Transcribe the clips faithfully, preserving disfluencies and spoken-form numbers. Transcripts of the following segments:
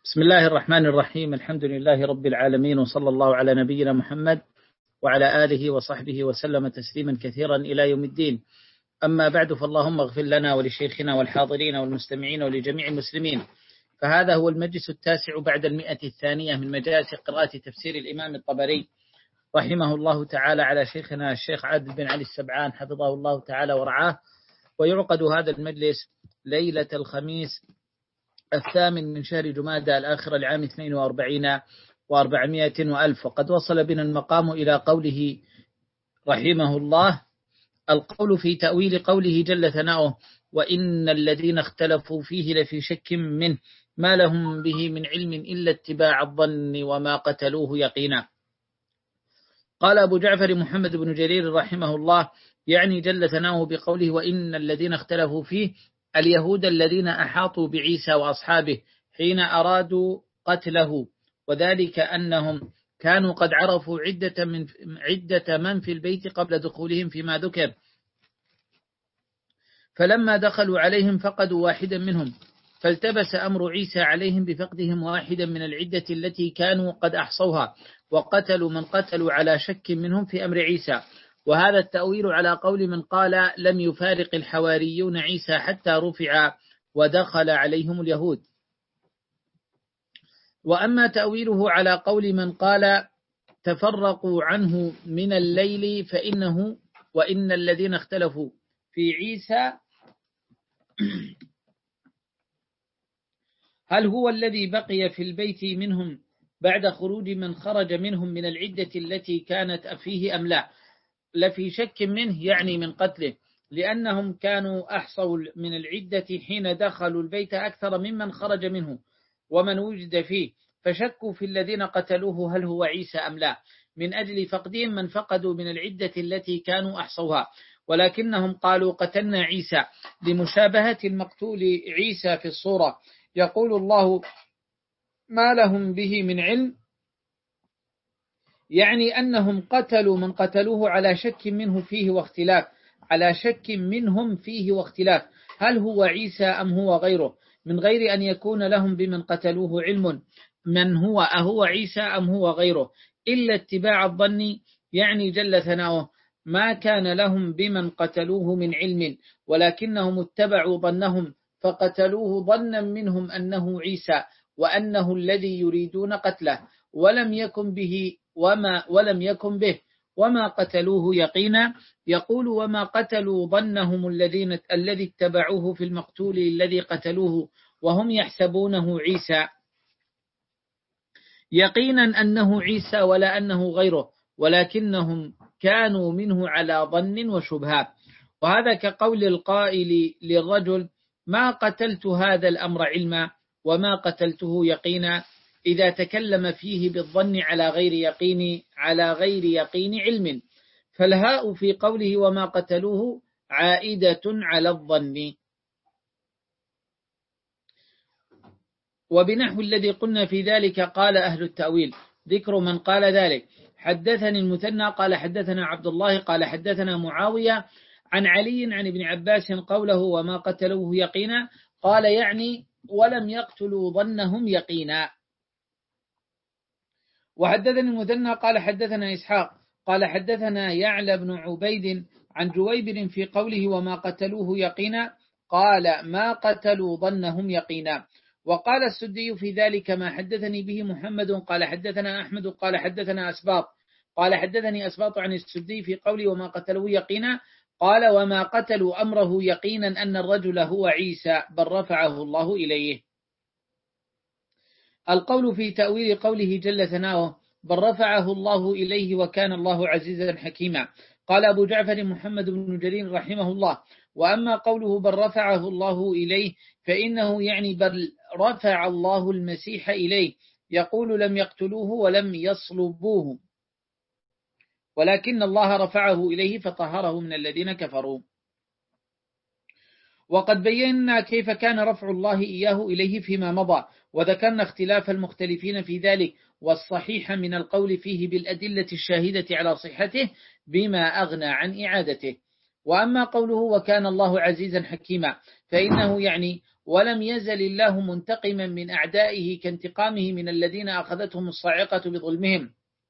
بسم الله الرحمن الرحيم. الحمد لله رب العالمين، وصلى الله على نبينا محمد وعلى آله وصحبه وسلم تسليما كثيرا إلى يوم الدين. أما بعد، فاللهم اغفر لنا ولشيخنا والحاضرين والمستمعين ولجميع المسلمين. فهذا هو المجلس التاسع بعد المئة الثانية من مجالس قراءة تفسير الإمام الطبري رحمه الله تعالى على شيخنا الشيخ عادل بن علي السبعان حفظه الله تعالى ورعاه. ويعقد هذا المجلس ليلة الخميس الثامن من شهر جمادى الآخر العام اثنين وأربعين وأربعمائة وألف. وقد وصل بنا المقام إلى قوله رحمه الله: القول في تأويل قوله جل ثناؤه: وإن الذين اختلفوا فيه لفي شك منه ما لهم به من علم إلا اتباع الظن وما قتلوه يقينا. قال أبو جعفر محمد بن جرير رحمه الله: يعني جل ثناؤه بقوله وإن الذين اختلفوا فيه اليهود الذين أحاطوا بعيسى وأصحابه حين أرادوا قتله، وذلك أنهم كانوا قد عرفوا عدة من, عدة من في البيت قبل دخولهم فيما ذكر، فلما دخلوا عليهم فقدوا واحدا منهم، فالتبس أمر عيسى عليهم بفقدهم واحدا من العدة التي كانوا قد أحصوها، وقتلوا من قتلوا على شك منهم في أمر عيسى. وهذا التأويل على قول من قال لم يفارق الحواريون عيسى حتى رفع ودخل عليهم اليهود. وأما تأويله على قول من قال تفرقوا عنه من الليل فإنه وإن الذين اختلفوا في عيسى هل هو الذي بقي في البيت منهم بعد خروج من خرج منهم من العدة التي كانت فيه أم لا؟ لفي شك منه يعني من قتله، لأنهم كانوا أحصوا من العدة حين دخلوا البيت أكثر ممن خرج منه ومن وجد فيه، فشكوا في الذين قتلوه هل هو عيسى أم لا، من أجل فقدهم من فقدوا من العدة التي كانوا أحصوها. ولكنهم قالوا قتلنا عيسى لمشابهة المقتول عيسى في الصورة. يقول الله ما لهم به من علم، يعني أنهم قتلوا من قتلوه على شك منه فيه واختلاف على شك منهم فيه واختلاف هل هو عيسى أم هو غيره، من غير أن يكون لهم بمن قتلوه علم من هو أهو عيسى أم هو غيره، إلا اتباع الظن، يعني جل ثناؤه ما كان لهم بمن قتلوه من علم، ولكنهم اتبعوا ظنهم فقتلوه ظنا منهم أنه عيسى وأنه الذي يريدون قتله، ولم يكن به وما ولم يكن به وما قتلوه يقينا. يقول وما قتلوا ظنهم الذين الذي اتبعوه في المقتول الذي قتلوه وهم يحسبونه عيسى يقينا أنه عيسى ولا أنه غيره، ولكنهم كانوا منه على ظن وشبهات. وهذا كقول القائل للرجل ما قتلت هذا الأمر علما وما قتلته يقينا، إذا تكلم فيه بالظن على غير يقين على غير يقين علم، فالهاء في قوله وما قتلوه عائدة على الظن. وبنحو الذي قلنا في ذلك قال أهل التأويل. ذكر من قال ذلك: حدثني المثنى قال حدثنا عبد الله قال حدثنا معاوية عن علي عن ابن عباس قوله وما قتلوه يقينا، قال يعني ولم يقتلوا ظنهم يقينا. وحدثني المثنى قال حدثنا إسحاق قال حدثنا يعلى بن عبيد عن جويبر في قوله وما قتلوه يقينا، قال ما قتلوا ظنهم يقينا. وقال السدي في ذلك ما حدثني به محمد قال حدثنا أحمد قال حدثنا أسباط قال حدثني أسباط عن السدي في قوله وما قتلوه يقينا، قال وما قتلوا أمره يقينا أن الرجل هو عيسى بل رفعه الله إليه. القول في تأويل قوله جل ثناؤه بل رفعه الله إليه وكان الله عزيزا حكيما. قال أبو جعفر محمد بن جرير رحمه الله: وأما قوله بل رفعه الله إليه فإنه يعني بل رفع الله المسيح إليه، يقول لم يقتلوه ولم يصلبوه، ولكن الله رفعه إليه فطهره من الذين كفروا. وقد بينا كيف كان رفع الله إياه إليه فيما مضى، وذكرنا اختلاف المختلفين في ذلك، والصحيح من القول فيه بالأدلة الشاهدة على صحته بما أغنى عن إعادته. وأما قوله وكان الله عزيزا حكيما فإنه يعني ولم يزل الله منتقما من أعدائه كانتقامه من الذين أخذتهم الصاعقة بظلمهم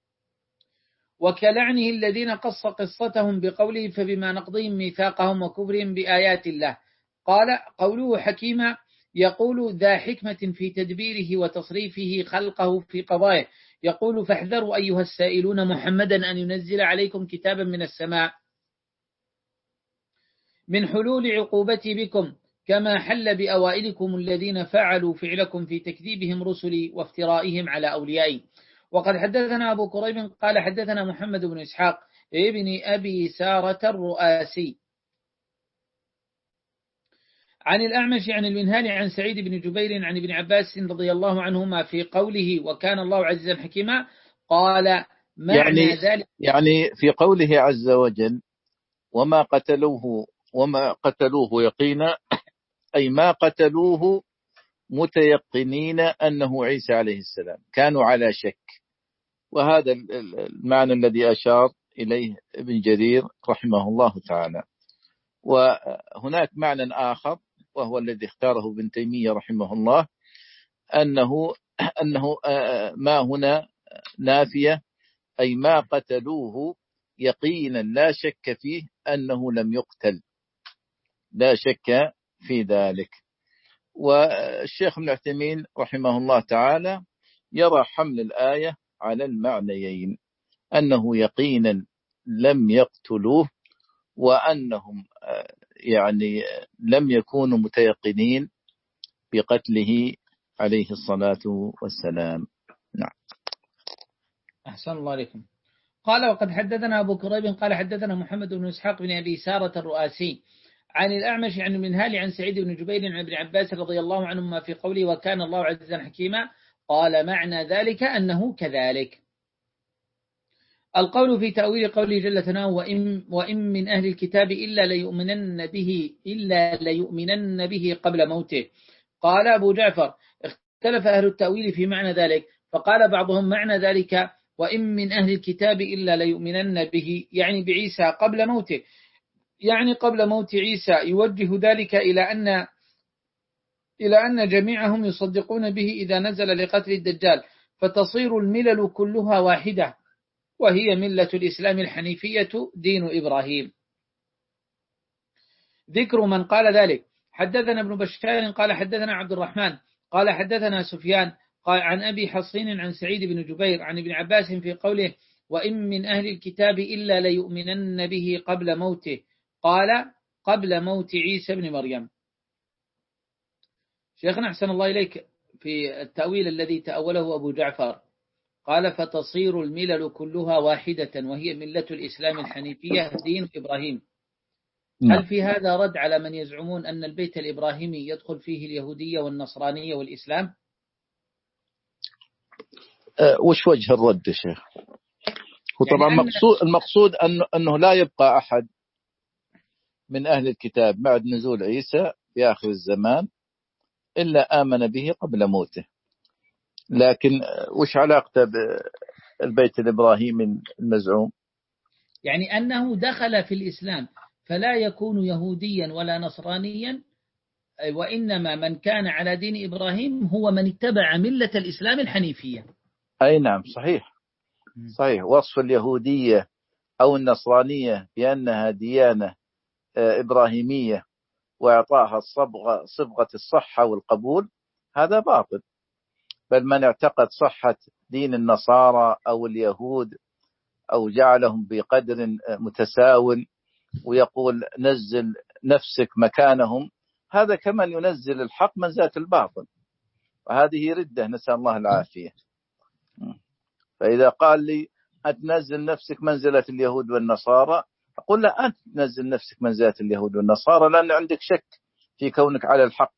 وكلعنه الذين قص قصتهم بقوله فبما نقضهم ميثاقهم وكفرهم بآيات الله. قال قوله حكيما يقول ذا حكمة في تدبيره وتصريفه خلقه في قضائه، يقول فاحذروا أيها السائلون محمدا أن ينزل عليكم كتابا من السماء من حلول عقوبتي بكم كما حل بأوائلكم الذين فعلوا فعلكم في تكذيبهم رسلي وافترائهم على أوليائي. وقد حدثنا أبو كريب قال حدثنا محمد بن إسحاق ابن أبي سارة الرؤاسي عن الأعمش عن المنهال عن سعيد بن جبير عن ابن عباس رضي الله عنهما في قوله وكان الله عزيزا حكيما قال معنى يعني ذلك يعني في قوله عز وجل وما قتلوه وما قتلوه يقينا، أي ما قتلوه متيقنين أنه عيسى عليه السلام، كانوا على شك. وهذا المعنى الذي أشار إليه ابن جرير رحمه الله تعالى. وهناك معنى آخر وهو الذي اختاره ابن تيمية رحمه الله، أنه أنه ما هنا نافية، أي ما قتلوه يقينا لا شك فيه أنه لم يقتل، لا شك في ذلك. والشيخ ابن عثيمين رحمه الله تعالى يرى حمل الآية على المعنيين، أنه يقينا لم يقتلوه وأنهم يعني لم يكونوا متيقنين بقتله عليه الصلاة والسلام. نعم. أحسن الله عليكم. قال وقد حدثنا أبو كريب قال حدثنا محمد بن إسحاق بن أبي سارة الرؤاسي عن الأعمش عن المنهال عن سعيد بن جبير عن ابن عباس رضي الله عنهما في قوله وكان الله عزيزا حكيما قال معنى ذلك أنه كذلك. القول في تأويل قوله جل ثناؤه وإن, وإن من أهل الكتاب إلا ليؤمنن به إلا ليؤمنن به قبل موته. قال أبو جعفر اختلف أهل التأويل في معنى ذلك، فقال بعضهم معنى ذلك وإن من أهل الكتاب إلا ليؤمنن به يعني بعيسى قبل موته، يعني قبل موت عيسى، يوجه ذلك إلى أن إلى أن جميعهم يصدقون به إذا نزل لقتل الدجال، فتصير الملل كلها واحدة وهي ملة الإسلام الحنيفية دين إبراهيم. ذكر من قال ذلك حدثنا ابن بشار قال حدثنا عبد الرحمن قال حدثنا سفيان قال عن أبي حصين عن سعيد بن جبير عن ابن عباس في قوله وإن من أهل الكتاب إلا ليؤمنن به قبل موته، قال قبل موت عيسى بن مريم. شيخنا أحسن الله إليك في التأويل الذي تأوله أبو جعفر قال فتصير الملل كلها واحدة وهي ملة الإسلام الحنيفية دين إبراهيم. هل في هذا رد على من يزعمون أن البيت الإبراهيمي يدخل فيه اليهودية والنصرانية والإسلام؟ أه وش وجه الرد يا شيخ؟ وطبعا يعني المقصود, المقصود أنه, أنه لا يبقى أحد من أهل الكتاب بعد نزول عيسى في آخر الزمان إلا آمن به قبل موته. لكن وش علاقته بالبيت الإبراهيمي المزعوم؟ يعني أنه دخل في الإسلام فلا يكون يهوديا ولا نصرانيا، وإنما من كان على دين إبراهيم هو من اتبع ملة الإسلام الحنيفية. أي نعم صحيح صحيح. وصف اليهودية أو النصرانية بأنها ديانة إبراهيمية وإعطاها الصبغة صبغة الصحة والقبول هذا باطل. بل من اعتقد صحة دين النصارى أو اليهود أو جعلهم بقدر متساو ويقول نزل نفسك مكانهم، هذا كمن ينزل الحق منزلة الباطل، وهذه ردة نسأل الله العافية. فإذا قال لي أتنزل نفسك منزلة اليهود والنصارى، أقول لا، أنت تنزل نفسك منزلة اليهود والنصارى لأن عندك شك في كونك على الحق.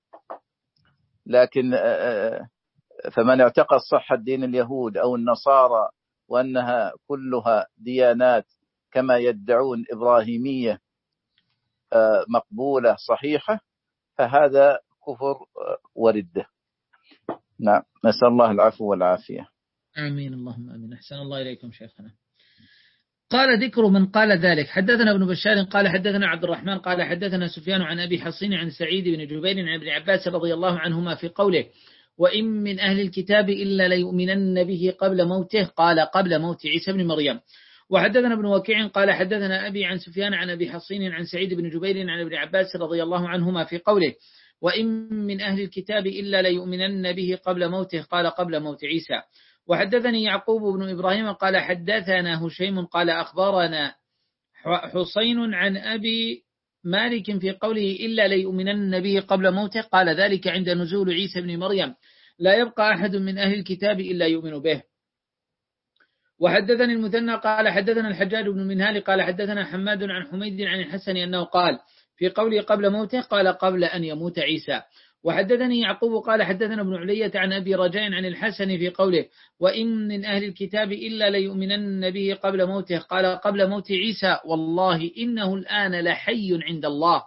لكن فمن اعتقد صحة دين اليهود أو النصارى وأنها كلها ديانات كما يدعون إبراهيمية مقبولة صحيحة، فهذا كفر وردة. نعم، نسأل الله العفو والعافية. آمين اللهم آمين. أحسن الله إليكم شيخنا. قال ذكر من قال ذلك. حدثنا ابن بشار قال حدثنا عبد الرحمن قال حدثنا سفيان عن أبي حصين عن سعيد بن جبير عن ابن عباس رضي الله عنهما في قوله وإن من أهل الكتاب إلا ليؤمنن به قبل موته قال قبل موت عيسى بن مريم. وحدثنا ابن وكيع قال حدثنا أبي عن سفيان عن أبي حصين عن سعيد بن جبير عن ابن عباس رضي الله عنهما في قوله وإن من أهل الكتاب إلا ليؤمنن به قبل موته قال قبل موت عيسى. وحدثني يعقوب بن إبراهيم قال حدثنا هشيم قال أخبرنا حسين عن أبي مالك في قوله إلا ليؤمنن به قبل موته قال ذلك عند نزول عيسى بن مريم لا يبقى أحد من أهل الكتاب إلا يؤمن به. وحدثني المثنى قال حدثنا الحجاج بن منهال قال حدثنا حماد عن حميد عن الحسن أنه قال في قوله قبل موته قال قبل أن يموت عيسى. وحدثني يعقوب قال حدثنا ابن علية عن أبي رجاء عن الحسن في قوله وإن من أهل الكتاب إلا ليؤمنن به قبل موته قال قبل موت عيسى والله إنه الآن لحي عند الله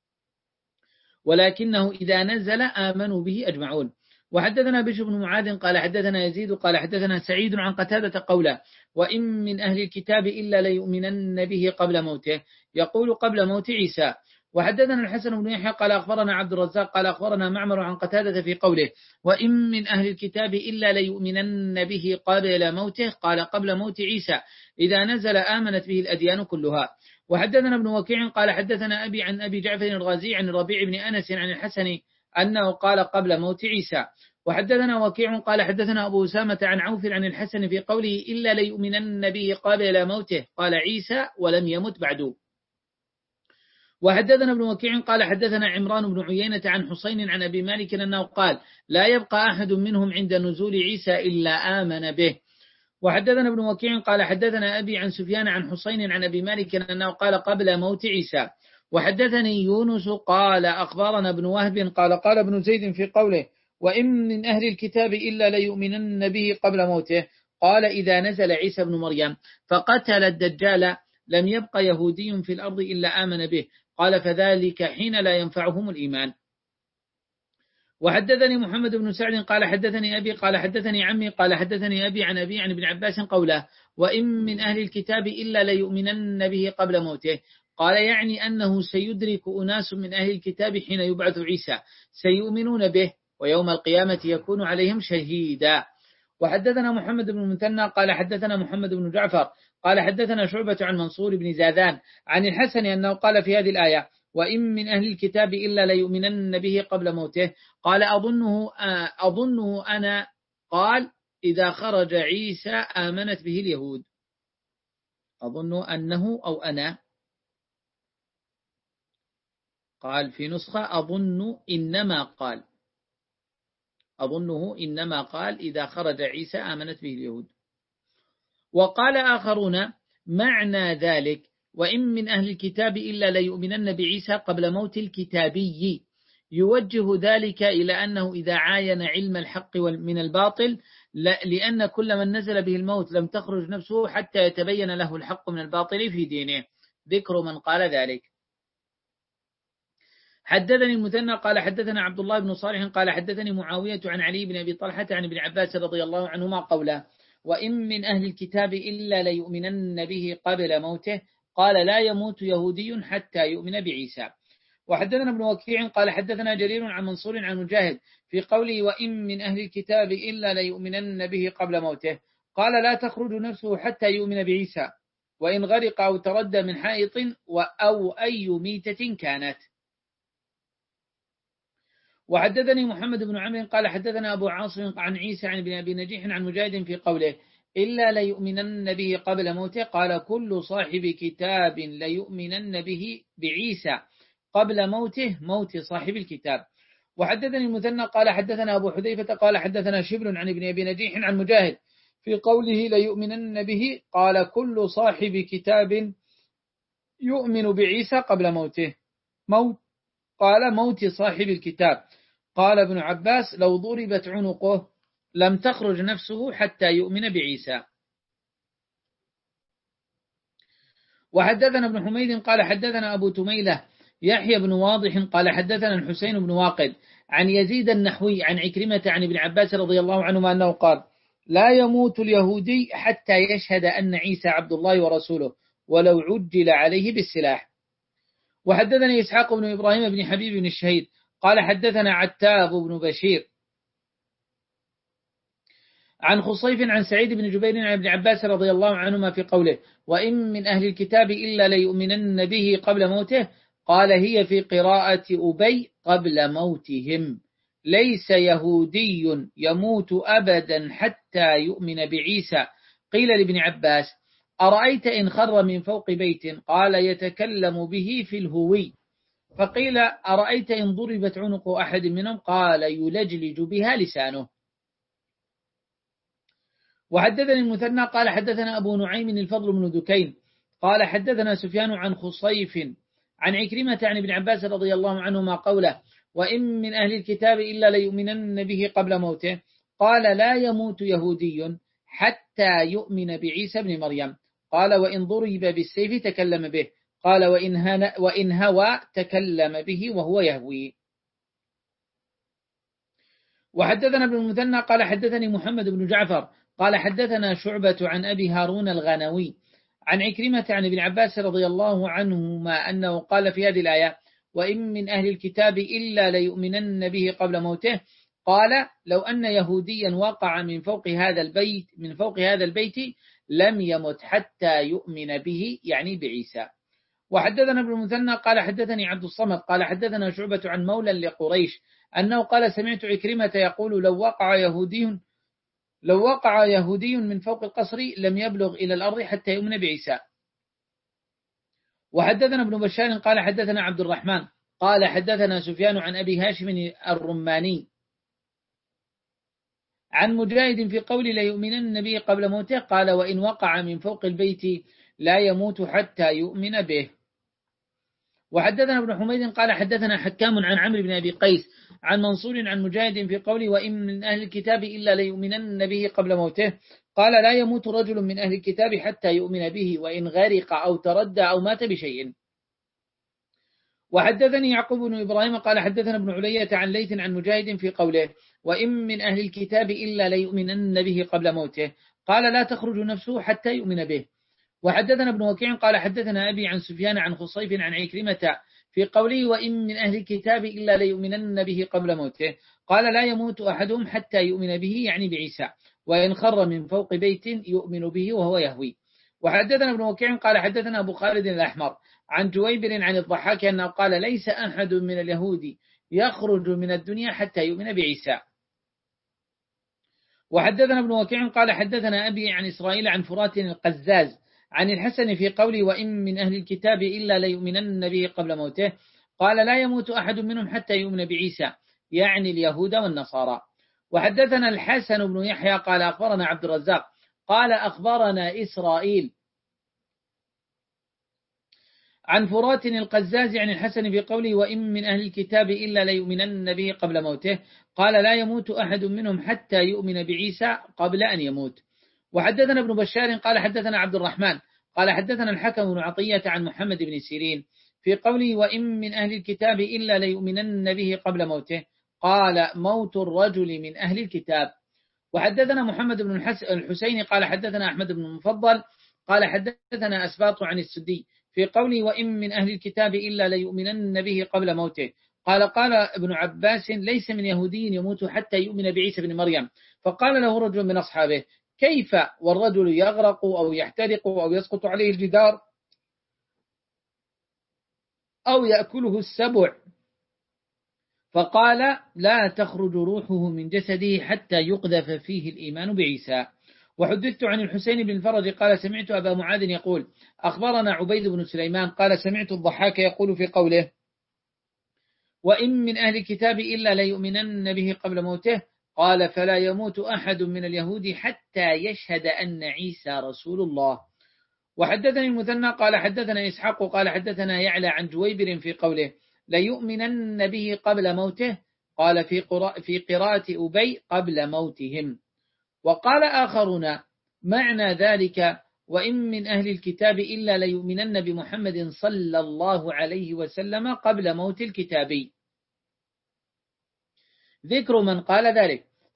ولكنه إذا نزل آمنوا به أجمعون. وحدثنا بشر بن معاذ قال حدثنا يزيد قال حدثنا سعيد عن قتادة قوله وإن من أهل الكتاب إلا ليؤمنن به قبل موته يقول قبل موت عيسى. وحدثنا الحسن بن يحيى قال أخبرنا عبد الرزاق قال أخبرنا معمر عن قتادة في قوله وإن من أهل الكتاب إلا ليؤمنن به قبل موته قال قبل موت عيسى إذا نزل آمنت به الأديان كلها. وحدثنا ابن وكيع قال حدثنا أبي عن أبي جعفر الغازي عن الربيع بن أنس عن الحسن أنه قال قبل موت عيسى. وحدثنا وكيع قال حدثنا أبو أسامة عن عوف عن الحسن في قوله إلا ليؤمنن به قبل موته قال عيسى ولم يمت بعد. وحدثنا ابن وكيع قال حدثنا عمران بن عيينة عن حسين عن أبي مالك أنه قال لا يبقى أحد منهم عند نزول عيسى إلا آمن به. وحدثنا ابن وكيع قال حدثنا أبي عن سفيان عن حسين عن أبي مالك أنه قال قبل موت عيسى. وحدثني يونس قال أخبرنا ابن وهب قال قال ابن زيد في قوله وإن من أهل الكتاب إلا ليؤمنن به قبل موته قال إذا نزل عيسى بن مريم فقتل الدجال لم يبق يهودي في الأرض إلا آمن به قال فذلك حين لا ينفعهم الإيمان. وحدثني محمد بن سعد قال حدثني أبي قال حدثني عمي قال حدثني أبي عن أبي عن ابن عباس قوله وإن من أهل الكتاب إلا ليؤمنن به قبل موته قال يعني أنه سيدرك أناس من أهل الكتاب حين يبعث عيسى سيؤمنون به ويوم القيامة يكون عليهم شهيدا. وحدثنا محمد بن المثنى قال حدثنا محمد بن جعفر قال حدثنا شعبة عن منصور بن زاذان عن الحسن أنه قال في هذه الآية وإن من أهل الكتاب إلا ليؤمنن به قبل موته قال أظنه أظنه أنا قال إذا خرج عيسى آمنت به اليهود. أظن أنه أو أنا قال في نسخة أظن إنما قال أظنه إنما قال إذا خرج عيسى آمنت به اليهود. وقال آخرون معنى ذلك وإن من أهل الكتاب إلا ليؤمنن بعيسى قبل موت الكتابي يوجه ذلك إلى أنه إذا عاين علم الحق من الباطل لأن كل من نزل به الموت لم تخرج نفسه حتى يتبين له الحق من الباطل في دينه. ذكر من قال ذلك. حدثني المثنى قال حدثنا عبد الله بن صالح قال حدثني معاوية عن علي بن أبي طلحة عن ابن عباس رضي الله عنهما قوله وإن من أهل الكتاب إلا ليؤمنن به قبل موته قال لا يموت يهودي حتى يؤمن بعيسى. وحدثنا ابن وكيع قال حدثنا جرير عن منصور عن مجاهد في قوله وإن من أهل الكتاب إلا ليؤمنن به قبل موته قال لا تخرج نفسه حتى يؤمن بعيسى وإن غرق أو تردى من حائط أو أي ميتة كانت. وحدثني محمد بن عمرو قال حدثنا أبو عاصم عن عيسى عن ابن أبي نجيح عن مجاهد في قوله إلا ليؤمنن به قبل موته قال كل صاحب كتاب ليؤمنن به بعيسى قبل موته موت صاحب الكتاب. وحدثني المثنى قال حدثنا أبو حذيفة قال حدثنا شبل عن ابن أبي نجيح عن مجاهد في قوله ليؤمنن به قال كل صاحب كتاب يؤمن بعيسى قبل موته موت قال موت صاحب الكتاب. قال ابن عباس لو ضربت عنقه لم تخرج نفسه حتى يؤمن بعيسى. وحدثنا ابن حميد قال حدثنا أبو تميلة يحيى بن واضح قال حدثنا الحسين بن واقد عن يزيد النحوي عن عكرمة عن ابن عباس رضي الله عنهما أنه قال لا يموت اليهودي حتى يشهد أن عيسى عبد الله ورسوله ولو عجل عليه بالسلاح. وحدثني إسحاق بن إبراهيم بن حبيب بن الشهيد قال حدثنا عتاب بن بشير عن خصيف عن سعيد بن جبير عن ابن عباس رضي الله عنهما في قوله وإن من أهل الكتاب إلا ليؤمنن به قبل موته، قال هي في قراءة أبي قبل موتهم. ليس يهودي يموت أبدا حتى يؤمن بعيسى. قيل لابن عباس أرأيت إن خر من فوق بيت؟ قال يتكلم به في الهوي. فقيل أرأيت إن ضربت عنق أحد منهم؟ قال يلجلج بها لسانه. وحدثني المثنى قال حدثنا أبو نعيم الفضل بن دكين قال حدثنا سفيان عن خصيف عن عكرمة عن ابن عباس رضي الله عنهما قوله وإن من أهل الكتاب إلا ليؤمنن به قبل موته، قال لا يموت يهودي حتى يؤمن بعيسى بن مريم. قال وإن ضرب بالسيف تكلم به. قال وإن, وإن هوى تكلم به وهو يهوي. وحدثنا ابن المثنى قال حدثني محمد بن جعفر قال حدثنا شعبة عن أبي هارون الغنوي عن عكرمة عن ابن عباس رضي الله عنهما أنه قال في هذه الآية وإن من أهل الكتاب إلا ليؤمنن به قبل موته، قال لو أن يهوديا وقع من فوق هذا البيت من فوق هذا البيت لم يمت حتى يؤمن به، يعني بعيسى. وحدثنا ابن المثنى قال حدثني عبد الصمد قال حدثنا شعبة عن مولى لقريش أنه قال سمعت عكرمة يقول لو وقع يهودي لو وقع يهودي من فوق القصر لم يبلغ إلى الأرض حتى يؤمن بعيسى. وحدثنا ابن بشار قال حدثنا عبد الرحمن قال حدثنا سفيان عن أبي هاشم الرماني عن مجاهد في قول لا يؤمنن به قبل موته، قال وإن وقع من فوق البيت لا يموت حتى يؤمن به. وحدثنا ابن حميد قال حدثنا حكام عن عمرو بن أبي قيس عن منصور عن مجاهد في قوله وإن من أهل الكتاب إلا ليؤمنن به قبل موته، قال لا يموت رجل من أهل الكتاب حتى يؤمن به وإن غرق أو تردى أو مات بشيء. وحدثني يعقوب بن إبراهيم قال حدثنا ابن علية عن ليث عن مجاهد في قوله وإن من أهل الكتاب إلا ليؤمنن به قبل موته، قال لا تخرج نفسه حتى يؤمن به. وحدثنا ابن وكيع قال حدثنا أبي عن سفيان عن خصيف عن عكرمة في قوله وإن من أهل الكتاب إلا ليؤمنن به قبل موته، قال لا يموت أحدهم حتى يؤمن به، يعني بعيسى، وإن خر من فوق بيت يؤمن به وهو يهوي. وحدثنا ابن وكيع قال حدثنا أبو خالد الأحمر عن جويبر عن الضحاك أنه قال ليس أحد من اليهود يخرج من الدنيا حتى يؤمن بعيسى. وحدثنا ابن وكيع قال حدثنا أبي عن إسرائيل عن فرات القزاز عن الحسن في قوله وإن من أهل الكتاب إلا ليؤمنن به قبل موته، قال لا يموت أحد منهم حتى يؤمن بعيسى، يعني اليهود والنصارى. وحدثنا الحسن بن يحيى قال أخبرنا عبد الرزاق قال أخبرنا إسرائيل عن فرات القزاز عن الحسن في قوله وإن من أهل الكتاب إلا ليؤمنن به قبل موته، قال لا يموت أحد منهم حتى يؤمن بعيسى قبل أن يموت. وحدثنا ابن بشار قال حدثنا عبد الرحمن قال حدثنا الحكم بن عطية عن محمد بن سيرين في قوله وإن من أهل الكتاب إلا ليؤمنن به قبل موته، قال موت الرجل من أهل الكتاب. وحدثنا محمد بن الحسين قال حدثنا أحمد بن المفضل قال حدثنا أسباط عن السدي في قوله وإن من أهل الكتاب إلا ليؤمنن به قبل موته، قال قال ابن عباس ليس من يهودي يموت حتى يؤمن بعيسى بن مريم. فقال له رجل من أصحابه كيف والرجل يغرق أو يحترق أو يسقط عليه الجدار أو يأكله السبع؟ فقال لا تخرج روحه من جسده حتى يقذف فيه الإيمان بعيسى. وحدثت عن الحسين بن الفرج قال سمعت أبا معاذ يقول أخبرنا عبيد بن سليمان قال سمعت الضحاك يقول في قوله وإن من أهل الكتاب إلا ليؤمنن به قبل موته، قال فلا يموت أحد من اليهود حتى يشهد أن عيسى رسول الله. وحدثني المثنى قال حدثنا إسحاق قال حدثنا يعلى عن جويبر في قوله ليؤمنن به قبل موته، قال في قراءة في قراءة أبي قبل موتهم. وقال آخرون معنى ذلك وإن من أهل الكتاب إلا ليؤمنن بمحمد صلى الله عليه وسلم قبل موت الكتابي. ذكر من قال ذلك.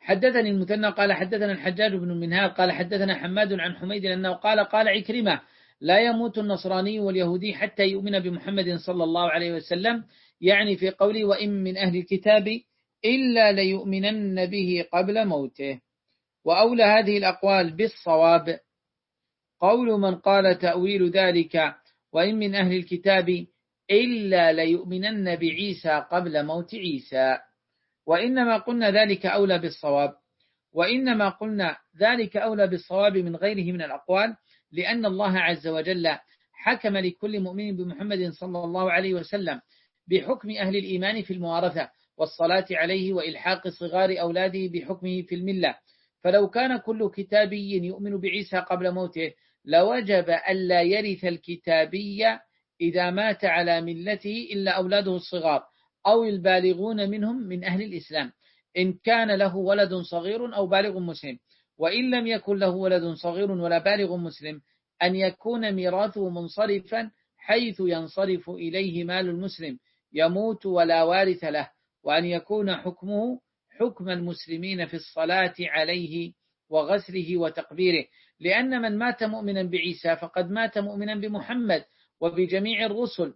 حدثني المثنى قال حدثنا الحجاج بن المنهال قال حدثنا حماد عن حميد أنه قال قال عكرمة لا يموت النصراني واليهودي حتى يؤمن بمحمد صلى الله عليه وسلم، يعني في قوله وإن من أهل الكتاب إلا ليؤمنن به قبل موته. وأولى هذه الأقوال بالصواب قول من قال تأويل ذلك وإن من أهل الكتاب إلا ليؤمنن بعيسى قبل موت عيسى، وإنما قلنا ذلك أولى بالصواب وإنما قلنا ذلك أولى بالصواب من غيره من الأقوال، لأن الله عز وجل حكم لكل مؤمن بمحمد صلى الله عليه وسلم بحكم أهل الإيمان في الموارثة والصلاة عليه وإلحاق صغار أولاده بحكمه في الملة. فلو كان كل كتابي يؤمن بعيسى قبل موته لوجب ألا يرث الكتابي إذا مات على ملته إلا أولاده الصغار أو البالغون منهم من أهل الإسلام إن كان له ولد صغير أو بالغ مسلم، وإن لم يكن له ولد صغير ولا بالغ مسلم أن يكون ميراثه منصرفا حيث ينصرف إليه مال المسلم يموت ولا وارث له، وأن يكون حكمه حكم المسلمين في الصلاة عليه وغسله وتقبيره، لأن من مات مؤمنا بعيسى فقد مات مؤمنا بمحمد وبجميع الرسل،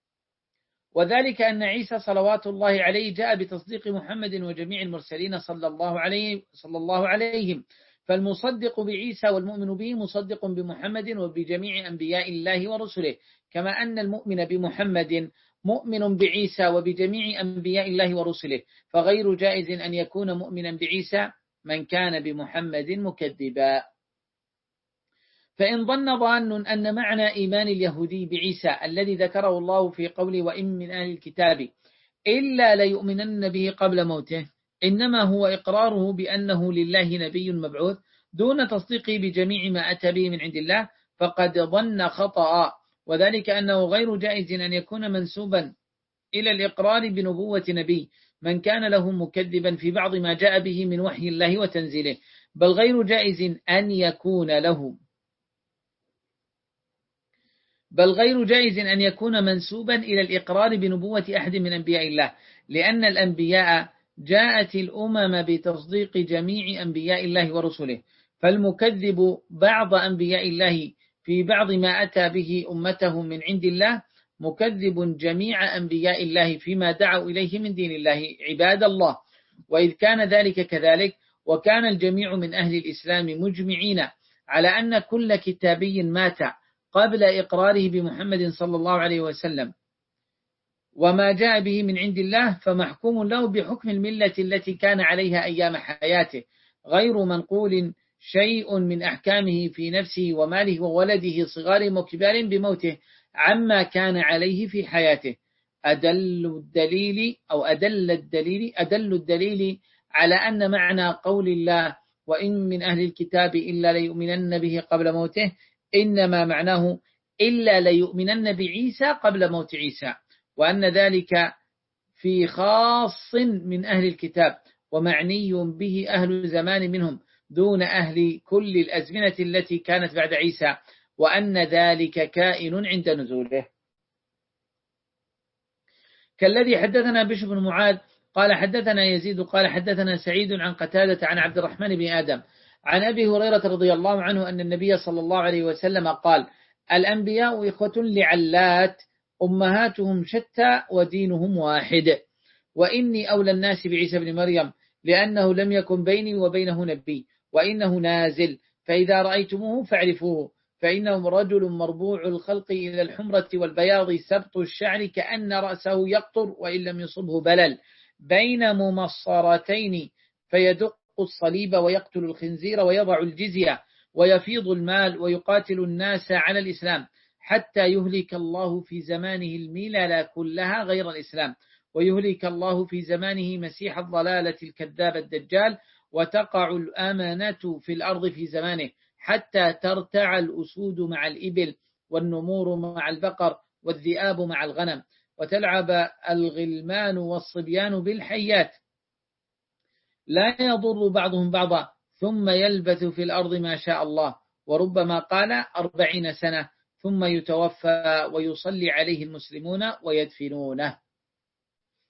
وذلك أن عيسى صلوات الله عليه جاء بتصديق محمد وجميع المرسلين صلى الله عليه صلى الله عليهم، فالمصدق بعيسى والمؤمن به مصدق بمحمد وبجميع أنبياء الله ورسله، كما أن المؤمن بمحمد مؤمن بعيسى وبجميع أنبياء الله ورسله، فغير جائز أن يكون مؤمنا بعيسى من كان بمحمد مكذبا. فإن ظن ظان أن معنى إيمان اليهودي بعيسى الذي ذكره الله في قوله وإن من أهل الكتاب إلا ليؤمنن به قبل موته إنما هو إقراره بأنه لله نبي مبعوث دون تصديقه بجميع ما أتى به من عند الله، فقد ظن خطأ، وذلك أنه غير جائز أن يكون منسوبا إلى الإقرار بنبوة نبي من كان له مكذبا في بعض ما جاء به من وحي الله وتنزيله، بل غير جائز أن يكون له بل غير جائز أن يكون منسوبا إلى الإقرار بنبوة أحد من أنبياء الله، لأن الأنبياء جاءت الأمم بتصديق جميع أنبياء الله ورسله، فالمكذب بعض أنبياء الله في بعض ما أتى به أمته من عند الله مكذب جميع أنبياء الله فيما دعوا إليه من دين الله عباد الله. وإذ كان ذلك كذلك وكان الجميع من أهل الإسلام مجمعين على أن كل كتابي مات قبل إقراره بمحمد صلى الله عليه وسلم وما جاء به من عند الله فمحكوم له بحكم الملة التي كان عليها أيام حياته، غير منقول شيء من أحكامه في نفسه وماله وولده صغار وكبار بموته عما كان عليه في حياته. أدل الدليل أو أدل الدليل أدل الدليل على أن معنى قول الله وإن من أهل الكتاب إلا ليؤمنن به قبل موته إنما معناه إلا ليؤمنن بعيسى قبل موت عيسى، وأن ذلك في خاص من أهل الكتاب ومعني به أهل زمان منهم دون أهل كل الأزمنة التي كانت بعد عيسى، وأن ذلك كائن عند نزوله. كالذي حدثنا بشر بن معاذ قال حدثنا يزيد قال حدثنا سعيد عن قتادة عن عبد الرحمن بن آدم عن أبي هريرة رضي الله عنه أن النبي صلى الله عليه وسلم قال الأنبياء إخوة لعلات أمهاتهم شتى ودينهم واحد، وإني أولى الناس بعيسى بن مريم لأنه لم يكن بيني وبينه نبي، وإنه نازل فإذا رأيتموه فاعرفوه، فإنه رجل مربوع الخلق إلى الحمرة والبياض سبط الشعر كأن رأسه يقطر وإن لم يصبه بلل بين ممصرتين، فيدق الصليب ويقتل الخنزير ويضع الجزية ويفيض المال ويقاتل الناس على الإسلام حتى يهلك الله في زمانه الملل كلها غير الإسلام، ويهلك الله في زمانه مسيح الضلالة الكذاب الدجال، وتقع الأمانة في الأرض في زمانه حتى ترتع الأسود مع الإبل والنمور مع البقر والذئاب مع الغنم، وتلعب الغلمان والصبيان بالحيات لا يضر بعضهم بعضا، ثم يلبث في الأرض ما شاء الله، وربما قال أربعين سنة ثم يتوفى ويصلي عليه المسلمون ويدفنونه.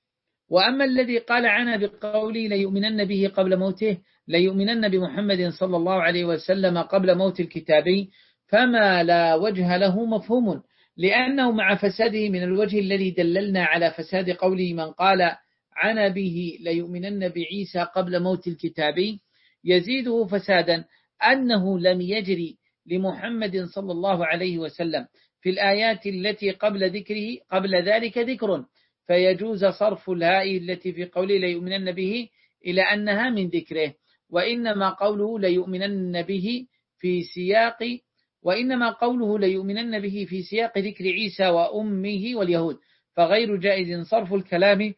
وأما الذي قال عنا بقوله ليؤمنن به قبل موته، ليؤمنن بمحمد صلى الله عليه وسلم قبل موت الكتابي، فما لا وجه له مفهوم، لأنه مع فساده من الوجه الذي دللنا على فساد قوله من قال عنا به ليؤمنن بعيسى قبل موت الكتابي، يزيده فسادا أنه لم يجري لمحمد صلى الله عليه وسلم في الآيات التي قبل ذكره قبل ذلك ذكر، فيجوز صرف الهاء التي في قوله ليؤمنن به إلى أنها من ذكره، وإنما قوله ليؤمنن به في سياق وإنما قوله ليؤمنن به في سياق ذكر عيسى وأمه واليهود، فغير جائز صرف الكلام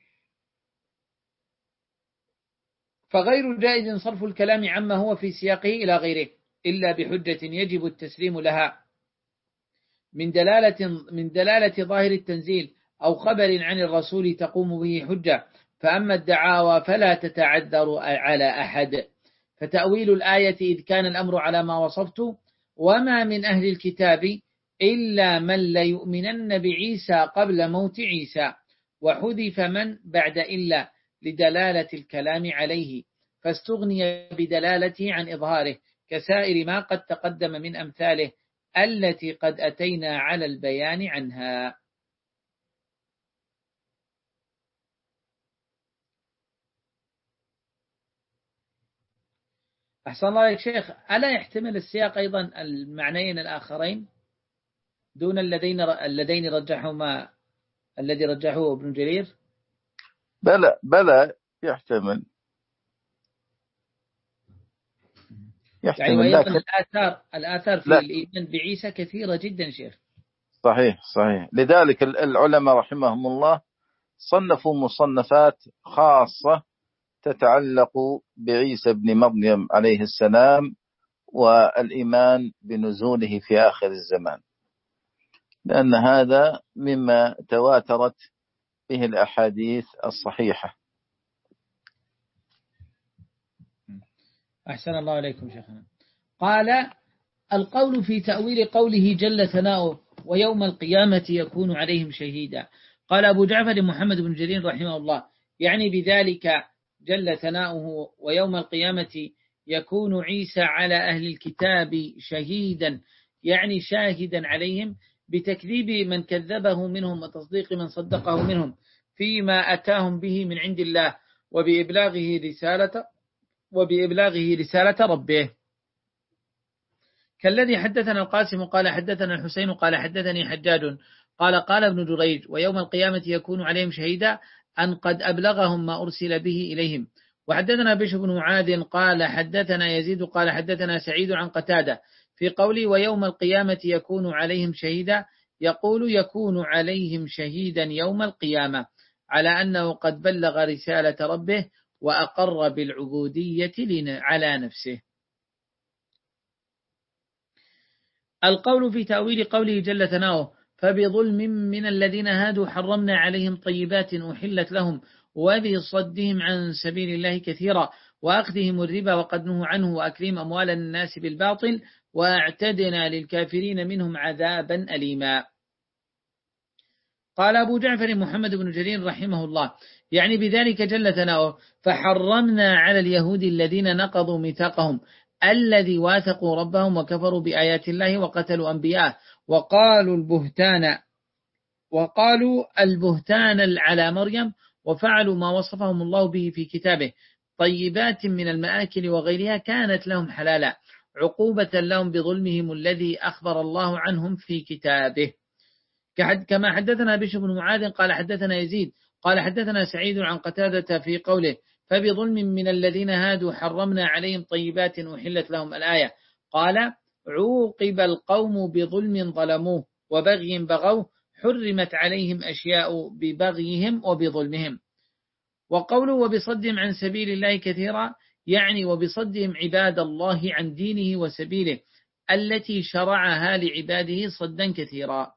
فغير جائز صرف الكلام عما هو في سياقه إلى غيره إلا بحجة يجب التسليم لها من دلالة من دلالة ظاهر التنزيل أو خبر عن الرسول تقوم به حجة، فأما الدعاوى فلا تتعذر على أحد. فتأويل الآية إذ كان الأمر على ما وصفت وما من أهل الكتاب إلا من ليؤمنن بعيسى قبل موت عيسى، وحذف من بعد إلا لدلالة الكلام عليه، فاستغني بدلالته عن إظهاره كسائر ما قد تقدم من أمثاله التي قد أتينا على البيان عنها. أحسن الله يا شيخ، ألا يحتمل السياق أيضا المعنيين الآخرين دون الذين الذين رجحهما الذي رجحه ابن جرير؟ بلى بلى يحتمل يعني وأيضا الآثار الآثار في لا. الإيمان بعيسى كثيرة جدا شيخ. صحيح صحيح، لذلك العلماء رحمهم الله صنفوا مصنفات خاصة تتعلق بعيسى بن مريم عليه السلام والإيمان بنزوله في آخر الزمان، لأن هذا مما تواترت به الأحاديث الصحيحة. أحسن الله عليكم شيخنا. قال القول في تأويل قوله جل ثناؤه ويوم القيامة يكون عليهم شهيدا. قال أبو جعفر محمد بن جرير رحمه الله يعني بذلك جل ثناؤه ويوم القيامة يكون عيسى على أهل الكتاب شهيدا، يعني شاهدا عليهم بتكذيب من كذبه منهم وتصديق من صدقه منهم فيما أتاهم به من عند الله وبإبلاغه رسالة وبإبلاغه رسالة ربه، كالذي حدثنا القاسم قال حدثنا الحسين قال حدثني حجاج قال قال ابن جريج ويوم القيامة يكون عليهم شهيدا أن قد أبلغهم ما أرسل به إليهم. وحدثنا بشر بن معاذ قال حدثنا يزيد قال حدثنا سعيد عن قتادة في قوله ويوم القيامة يكون عليهم شهيدا، يقول يكون عليهم شهيدا يوم القيامة على أنه قد بلغ رسالة ربه وأقر بالعبودية على نفسه. القول في تأويل قوله جل ثناؤه فبظلم من الذين هادوا حرمنا عليهم طيبات أحلت لهم وبصدهم عن سبيل الله كثيرا وأخذهم الربا وقد نهوا عنه وأكلهم أموال الناس بالباطل وأعتدنا للكافرين منهم عذابا أليما. قال أبو جعفر محمد بن جرير رحمه الله يعني بذلك جل ثناؤه فحرمنا على اليهود الذين نقضوا ميثاقهم الذي واثقوا ربهم وكفروا بآيات الله وقتلوا أنبياءه وقالوا البهتان وقالوا البهتان على مريم وفعلوا ما وصفهم الله به في كتابه طيبات من المآكل وغيرها كانت لهم حلالا عقوبة لهم بظلمهم الذي أخبر الله عنهم في كتابه، كما حدثنا بشر بن معاذ قال حدثنا يزيد قال حدثنا سعيد عن قتادة في قوله فبظلم من الذين هادوا حرمنا عليهم طيبات أحلت لهم الآية. قال عوقب القوم بظلم ظلموه وبغي بغوه حرمت عليهم أشياء ببغيهم وبظلمهم. وقوله وبصدهم عن سبيل الله كثيرا يعني وبصدهم عباد الله عن دينه وسبيله التي شرعها لعباده صدا كثيرا.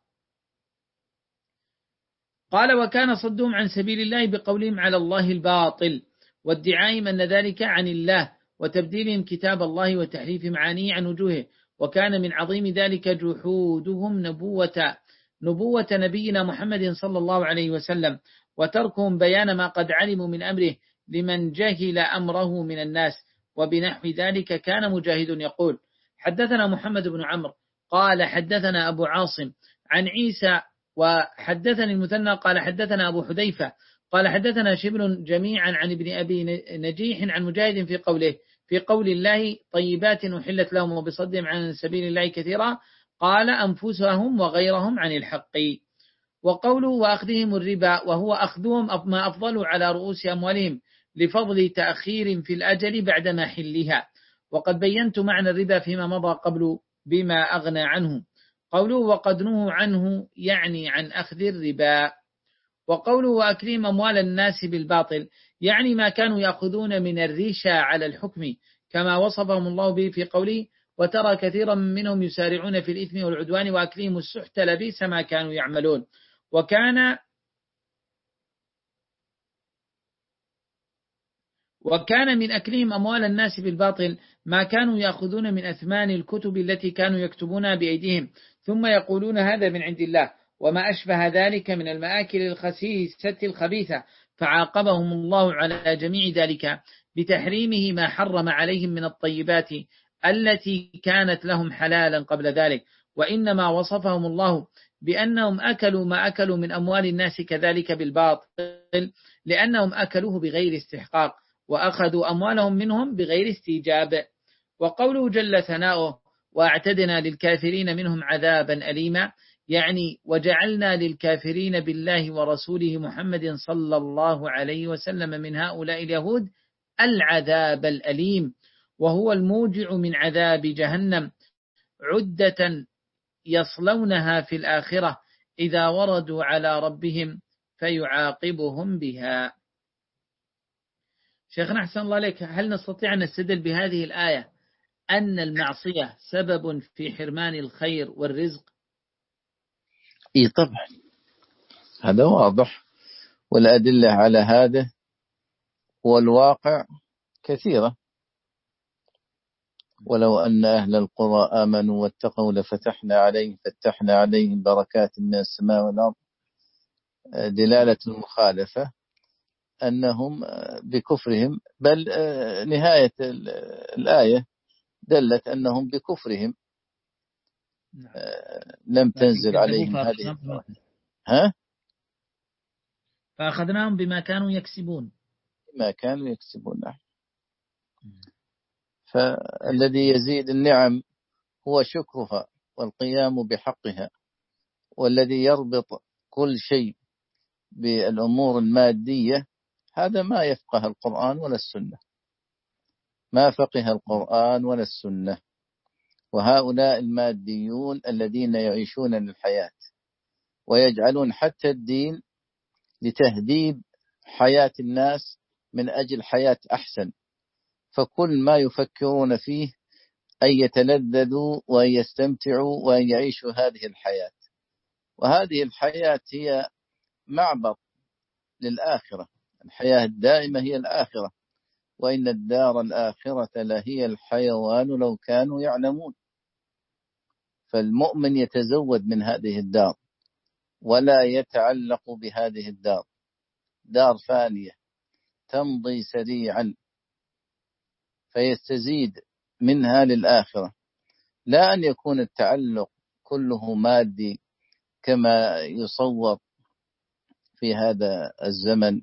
قال وكان صدهم عن سبيل الله بقولهم على الله الباطل وادعائهم أن ذلك عن الله وتبديلهم كتاب الله وتحريف معانيه عن وجوهه، وكان من عظيم ذلك جحودهم نبوة نبوة نبينا محمد صلى الله عليه وسلم وتركهم بيان ما قد علموا من أمره لمن جهل أمره من الناس. وبنحو ذلك كان مجاهد يقول: حدثنا محمد بن عمرو قال حدثنا أبو عاصم عن عيسى وحدثني المثنى قال حدثنا أبو حذيفة قال حدثنا شبل جميعا عن ابن أبي نجيح عن مجاهد في قوله في قول الله طيبات أحلت لهم وبصدهم عن سبيل الله كثيرا قال أنفسهم وغيرهم عن الحق. وقوله وأخذهم الربا وهو أخذهم ما أفضلوا على رؤوس أموالهم لفضل تأخير في الأجل بعد محلها. وقد بينت معنى الربا فيما مضى قبل بما أغنى عنه. قوله وقد نهوا عنه يعني عن أخذ الربا. وقوله وأكلهم أموال الناس بالباطل يعني ما كانوا يأخذون من الرشا على الحكم كما وصفهم الله به في قوله وترى كثيرا منهم يسارعون في الإثم والعدوان وأكلهم السحت لبئس ما كانوا يعملون. وكان وكان من أكلهم أموال الناس بالباطل ما كانوا يأخذون من أثمان الكتب التي كانوا يكتبونها بأيديهم ثم يقولون هذا من عند الله وما أشبه ذلك من المآكل الخسيسة الخبيثة، فعاقبهم الله على جميع ذلك بتحريمه ما حرم عليهم من الطيبات التي كانت لهم حلالا قبل ذلك. وإنما وصفهم الله بأنهم أكلوا ما أكلوا من أموال الناس كذلك بالباطل لأنهم أكلوه بغير استحقاق وأخذوا أموالهم منهم بغير استيجاب. وقوله جل ثناؤه وأعتدنا للكافرين منهم عذابا أليما يعني وجعلنا للكافرين بالله ورسوله محمد صلى الله عليه وسلم من هؤلاء اليهود العذاب الأليم وهو الموجع من عذاب جهنم عدة يصلونها في الآخرة إذا وردوا على ربهم فيعاقبهم بها. شيخنا أحسن الله عليك، هل نستطيع أن نستدل بهذه الآية أن المعصية سبب في حرمان الخير والرزق؟ إيه طبعا، هذا واضح، والأدلة على هذا والواقع كثيرة. ولو أن أهل القرى آمنوا واتقوا لفتحنا عليهم فتحنا عليهم بركات من السماء والأرض. دلالة المخالفة أنهم بكفرهم، بل نهاية الآية دلت أنهم بكفرهم لم تنزل عليهم هذه ها فأخذناهم بما كانوا يكسبون بما كانوا يكسبون. فالذي يزيد النعم هو شكرها والقيام بحقها، والذي يربط كل شيء بالأمور المادية هذا ما يفقه القرآن ولا السنة، ما فقه القرآن ولا السنة. وهؤلاء الماديون الذين يعيشون للحياة ويجعلون حتى الدين لتهذيب حياة الناس من أجل حياة أحسن، فكل ما يفكرون فيه أن يتلذذوا وأن يستمتعوا وأن يعيشوا هذه الحياة. وهذه الحياة هي معبر للآخرة، الحياة الدائمة هي الآخرة، وإن الدار الآخرة لهي الحيوان لو كانوا يعلمون. فالمؤمن يتزود من هذه الدار ولا يتعلق بهذه الدار، دار فانية تمضي سريعا، فيستزيد منها للآخرة، لا أن يكون التعلق كله مادي كما يصور في هذا الزمن،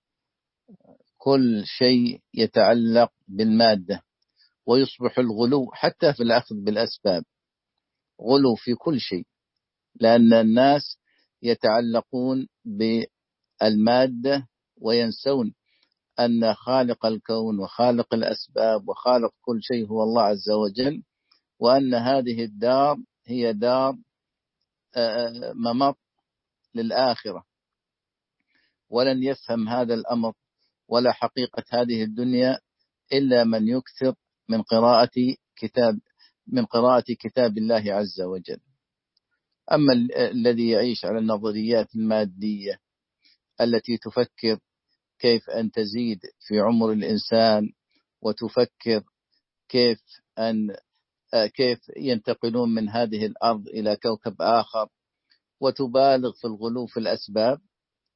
كل شيء يتعلق بالمادة، ويصبح الغلو حتى في الأخذ بالأسباب، غلو في كل شيء، لأن الناس يتعلقون بالمادة وينسون أن خالق الكون وخالق الأسباب وخالق كل شيء هو الله عز وجل، وأن هذه الدار هي دار ممر للآخرة. ولن يفهم هذا الأمر ولا حقيقة هذه الدنيا إلا من يكثر من قراءة كتاب من قراءة كتاب الله عز وجل. أما الذي يعيش على النظريات المادية التي تفكر كيف أن تزيد في عمر الإنسان، وتفكر كيف أن كيف ينتقلون من هذه الأرض إلى كوكب آخر، وتبالغ في الغلو في الأسباب،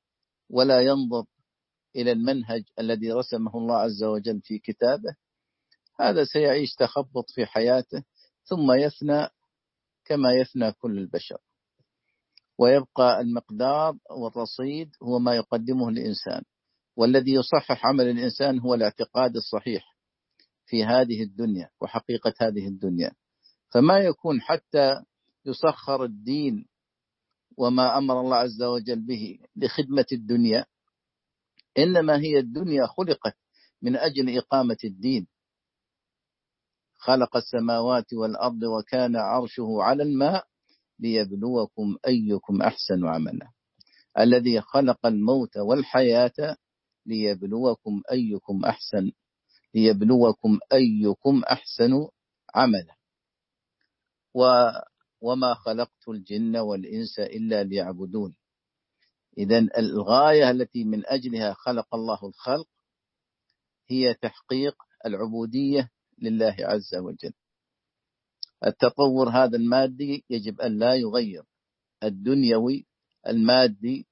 ولا ينظر إلى المنهج الذي رسمه الله عز وجل في كتابه، هذا سيعيش تخبط في حياته ثم يفنى كما يفنى كل البشر، ويبقى المقدار والرصيد هو ما يقدمه الإنسان. والذي يصحح عمل الإنسان هو الاعتقاد الصحيح في هذه الدنيا وحقيقة هذه الدنيا. فما يكون حتى يسخر الدين وما أمر الله عز وجل به لخدمة الدنيا، إنما هي الدنيا خلقت من أجل إقامة الدين. خلق السماوات والأرض وكان عرشه على الماء ليبلوكم أيكم أحسن عملا. الذي خلق الموت والحياة ليبلوكم أيكم أحسن ليبلوكم أيكم أحسن عملا. و وما خلقت الجن والإنس إلا ليعبدون. إذن الغاية التي من أجلها خلق الله الخلق هي تحقيق العبودية لله عز وجل. التطور هذا المادي يجب أن لا يغير الدنيوي المادي،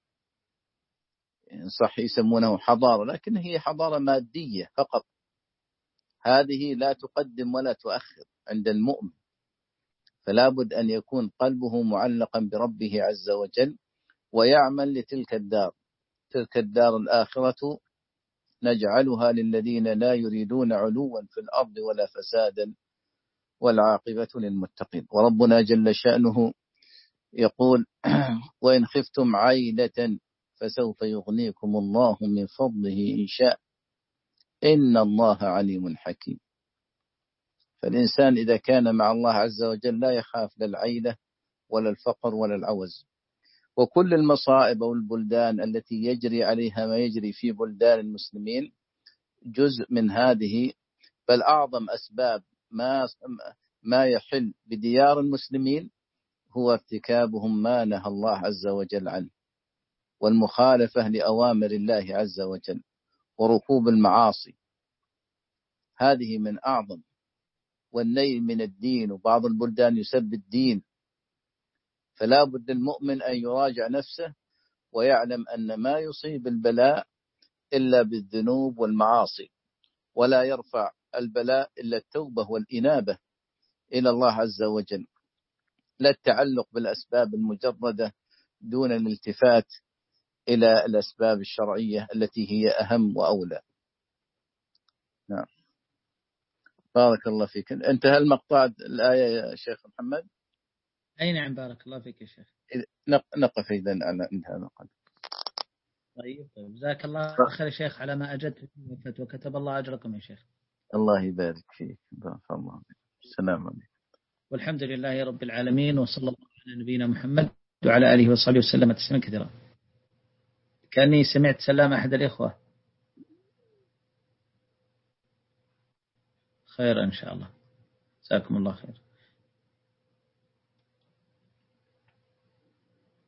صح يسمونه حضارة، لكن هي حضارة مادية فقط. هذه لا تقدم ولا تؤخر عند المؤمن، فلا بد أن يكون قلبه معلقا بربه عز وجل ويعمل لتلك الدار. تلك الدار الآخرة نجعلها للذين لا يريدون علوا في الأرض ولا فسادا والعاقبة للمتقين. وربنا جل شأنه يقول: وإن خفتم عيلة فسوف يغنيكم الله من فضله إن شاء إن الله عليم حكيم. فالإنسان إذا كان مع الله عز وجل لا يخاف لا العيلة ولا الفقر ولا العوز. وكل المصائب والبلدان التي يجري عليها ما يجري في بلدان المسلمين جزء من هذه، بل أعظم أسباب ما ما يحل بديار المسلمين هو ارتكابهم ما نهى الله عز وجل عنه، والمخالفة لأوامر الله عز وجل، وركوب المعاصي. هذه من أعظم، والنيل من الدين، وبعض البلدان يسب الدين. فلا بد المؤمن أن يراجع نفسه ويعلم أن ما يصيب البلاء إلا بالذنوب والمعاصي، ولا يرفع البلاء إلا التوبة والإنابة إلى الله عز وجل، لا التعلق بالأسباب المجردة دون الالتفات إلى الأسباب الشرعية التي هي أهم وأولى. نعم، بارك الله فيك. انتهى المقطع الآية يا شيخ محمد؟ أي نعم، بارك الله فيك يا شيخ. نقف إذا على انتهى المقطع. طيب طيب جزاك الله خير يا شيخ على ما أجدت وكتب الله أجركم يا شيخ. الله يبارك فيك. بارك الله فيك. السلام عليكم. والحمد لله رب العالمين، وصلى الله على نبينا محمد وعلى آله وصحبه وسلم تسليما كثيرا. كأني سمعت سلام أحد الإخوة. خير إن شاء الله، جزاكم الله خير.